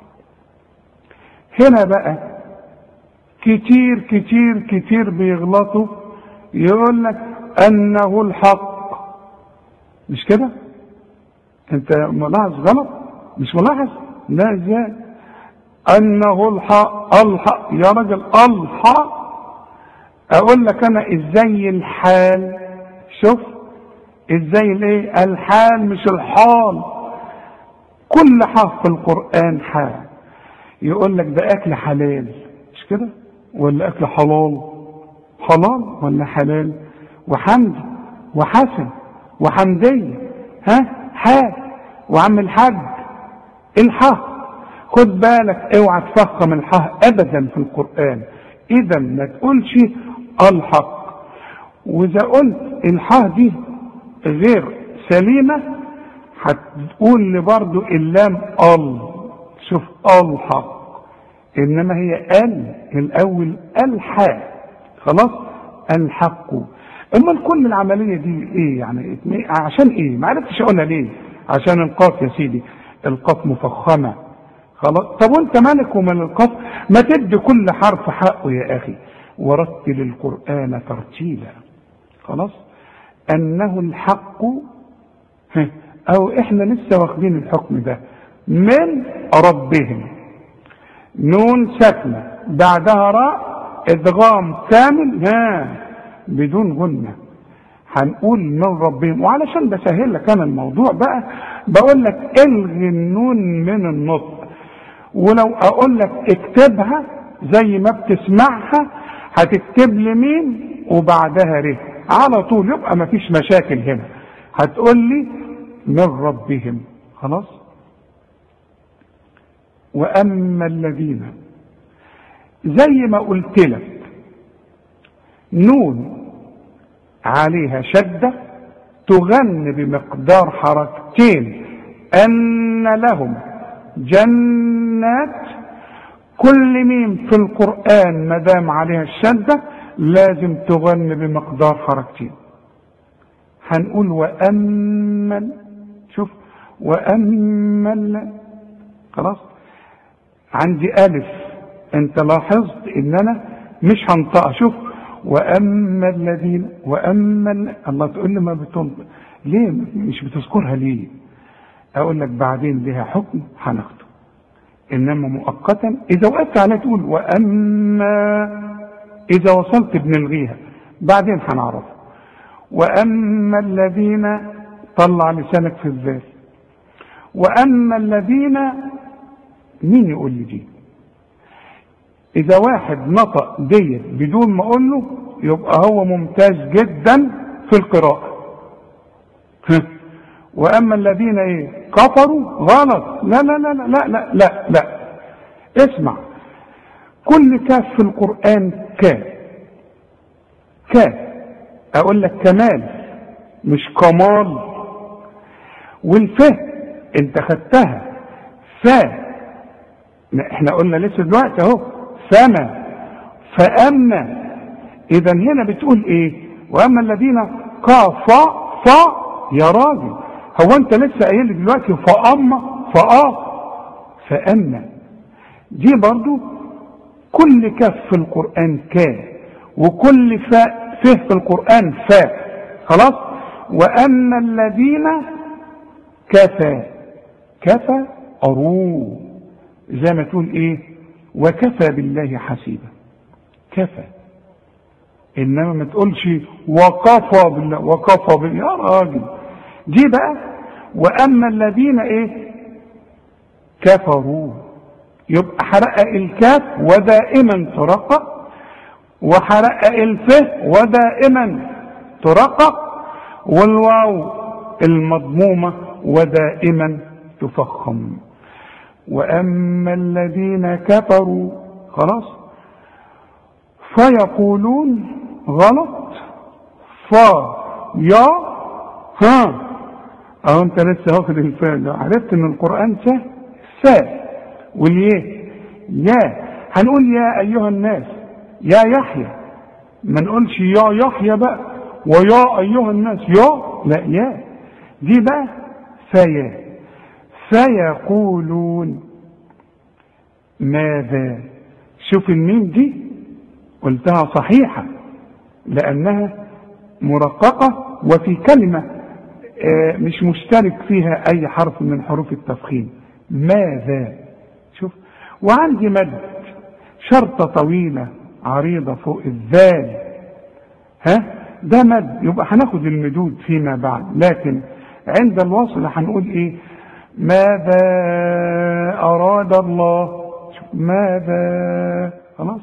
Speaker 1: هنا بقى كتير كتير كتير بيغلطوا، يقول لك انه الحق، مش كده؟ انت ملاحظ غلط؟ مش ملاحظ؟ لا، ازاي؟ انه الحق يا راجل، الحق. اقول لك انا ازاي الحال، شوف ازاي الايه؟ الحال مش الحال. كل حرف في القرآن حال. يقول لك ده اكل حلال، مش كده؟ ولا اكل حلال ولا حلال؟ وحمد وحسن وحمدية، ها، حال وعم الحاج الحاء. خد بالك اوعى تفخم الحاء ابدا في القرآن. اذا ما تقولش الحق، واذا قلت الحاء دي غير سليمة هتقول لي برضو اللام شوف الحق، انما هي الاول الحاء. خلاص. الحق. امال كل العمليه دي ايه يعني؟ عشان ايه؟ ما عرفتش اقولها ليه؟ عشان القاف يا سيدي، القاف مفخمه خلاص. طب وانت مالك ومال القاف؟ ما تدي كل حرف حقه يا اخي. ورتل القران ترتيلا. خلاص. انه الحق، او احنا لسه واخدين الحكم ده من ربهم. نون ساكنه بعدها راء، ادغام كامل بدون غنه. هنقول من ربهم. وعلشان بسهل لك انا الموضوع بقى بقول لك الغي النون من النطق، ولو اقول لك اكتبها زي ما بتسمعها هتكتب لي ميم وبعدها ر على طول، يبقى ما فيش مشاكل هنا. هتقول لي من ربهم. خلاص. واما الذين زي ما قلت لك نون عليها شدة تغن بمقدار حركتين، أن لهم جنات. كل ميم في القرآن ما دام عليها الشدة لازم تغن بمقدار حركتين. هنقول وأمل. شوف وأمل. خلاص. عندي ألف، أنت لاحظت إن أنا مش هنطقها. شوف واما الذين واما الله تقول لي ما بتنطق ليه؟ مش بتذكرها ليه؟ اقول لك بعدين لها حكم هناخده، انما مؤقتا اذا وقفت عليها تقول واما، اذا وصلت بنلغيها بعدين هنعرفها. واما الذين، طلع لسانك في الذال. واما الذين، مين يقول لي دي؟ إذا واحد نطق ديت بدون ما أقول له يبقى هو ممتاز جدا في القراءة. وأما الذين إيه؟ كفروا. غلط. لا لا لا لا لا لا لا. اسمع، كل كاف في القرآن كاف. كاف أقول لك كمال مش كمال. والفه أنت خدتها فا، احنا قلنا لسه دلوقتي اهو سما فأما. إذا هنا بتقول إيه؟ وأما الذين كفا فا. يا راجل هو أنت لسه قايل لي دلوقتي فأما فأما. دي برضو كل كاف في القرآن كا، وكل فاء فيه في القرآن فاء. خلاص. وأما الذين كفى أرو، زي ما تقول إيه؟ وكفى بالله حسيبا. كفى. انما ما تقولش وكفى بالله. وكفى بالله يا راجل. دي بقى واما الذين ايه؟ كفروا. يبقى حرق الكاف ودائما ترقق، وحرق الفه ودائما ترقق، والواو المضمومه ودائما تفخم. وأما الذين كفروا. خلاص. فيقولون. غلط. يا اهو انت لسه واخد الفاء ده، عرفت ان القرآن ساء والياء يا. هنقول يا ايها الناس يا يحيى، ما نقولش يا يحيى بقى ويا ايها الناس يا، لا يا. دي بقى فيقولون ماذا. شوف الميم دي قلتها صحيحة لأنها مرققة، وفي كلمة مش مشترك فيها أي حرف من حروف التفخيم. ماذا. شوف. وعندي مد شرطة طويلة عريضة فوق الذال، ده مد، يبقى هناخد المدود فيما بعد، لكن عند الوصل هنقول ايه؟ ماذا أراد الله. ماذا. خلاص.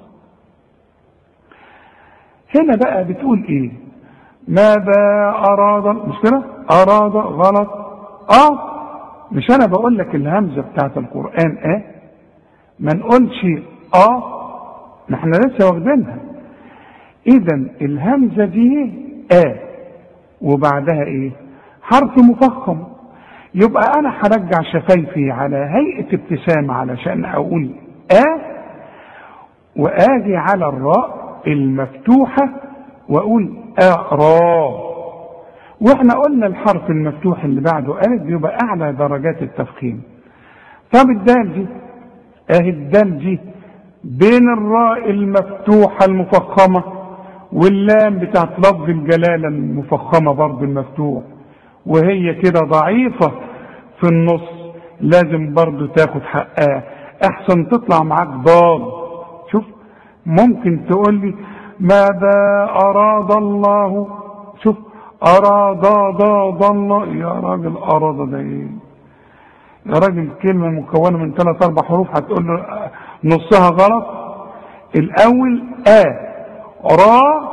Speaker 1: هنا بقى بتقول ايه؟ ماذا أراد. مش كده؟ أراد. غلط. مش أنا بقول لك الهمزة بتاعت القرآن ما نقولش نحن لسه واخدينها. إذا الهمزة دي وبعدها ايه؟ حرف مفخم. يبقى انا هرجع شفايفي على هيئة ابتسامة علشان اقول واجي على الراء المفتوحة واقول ارى. واحنا قلنا الحرف المفتوح اللي بعده الف بيبقى اعلى درجات التفخيم. طب الدال دي اهي، الدال دي بين الراء المفتوحه المفخمه واللام بتاعت لفظ الجلاله المفخمه برضه المفتوح، وهي كده ضعيفه في النص، لازم برضه تاخد حقها، احسن تطلع معاك ضاد. شوف ممكن تقول لي ماذا اراد الله، شوف اراد ضاد الله، يا راجل اراد ده ايه يا راجل؟ كلمه مكونه من 3 4 حروف هتقول له نصها غلط. الاول را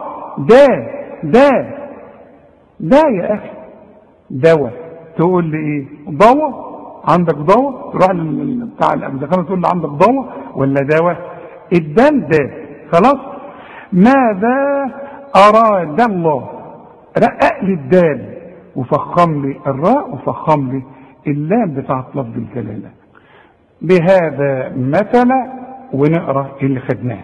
Speaker 1: دا يا اخي دواء. تقول لي ايه ضوء؟ عندك ضوء؟ تروح بتاع الأمزخانة تقول له عندك ضوء ولا دواء؟ الدال ده خلاص. ماذا أراد الله، رقق لي الدال وفخم لي الراء وفخم لي اللام بتاعت لفظ الجلالة. بهذا مثلا ونقرأ اللي خدناه.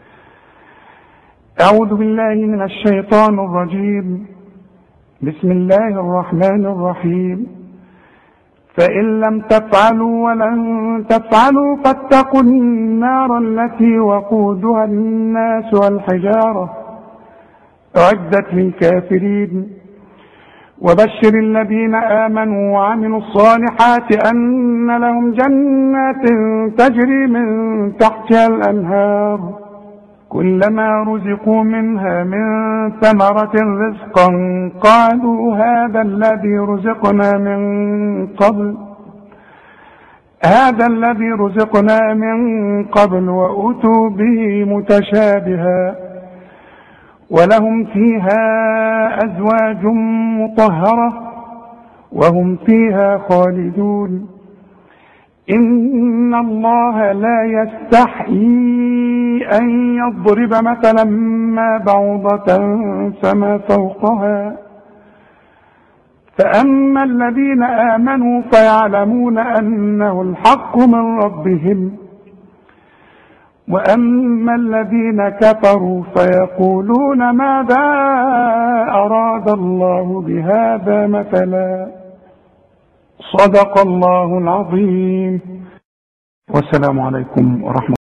Speaker 1: أعوذ بالله من الشيطان الرجيم. بسم الله الرحمن الرحيم. فإن لم تفعلوا ولن تفعلوا فاتقوا النار التي وقودها الناس والحجارة أعدت للكافرين. وبشر الذين آمنوا وعملوا الصالحات أن لهم جنات تجري من تحتها الأنهار كلما رزقوا منها من ثمرة رزقا قالوا هذا الذي رزقنا من قبل وأتوا به متشابها ولهم فيها أزواج مطهرة وهم فيها خالدون. إن الله لا يستحيي أن يضرب مثلا ما بعوضة فما فوقها فأما الذين آمنوا فيعلمون أنه الحق من ربهم وأما الذين كفروا فيقولون ماذا أراد الله بهذا مثلا. صدق الله العظيم. والسلام عليكم ورحمة الله.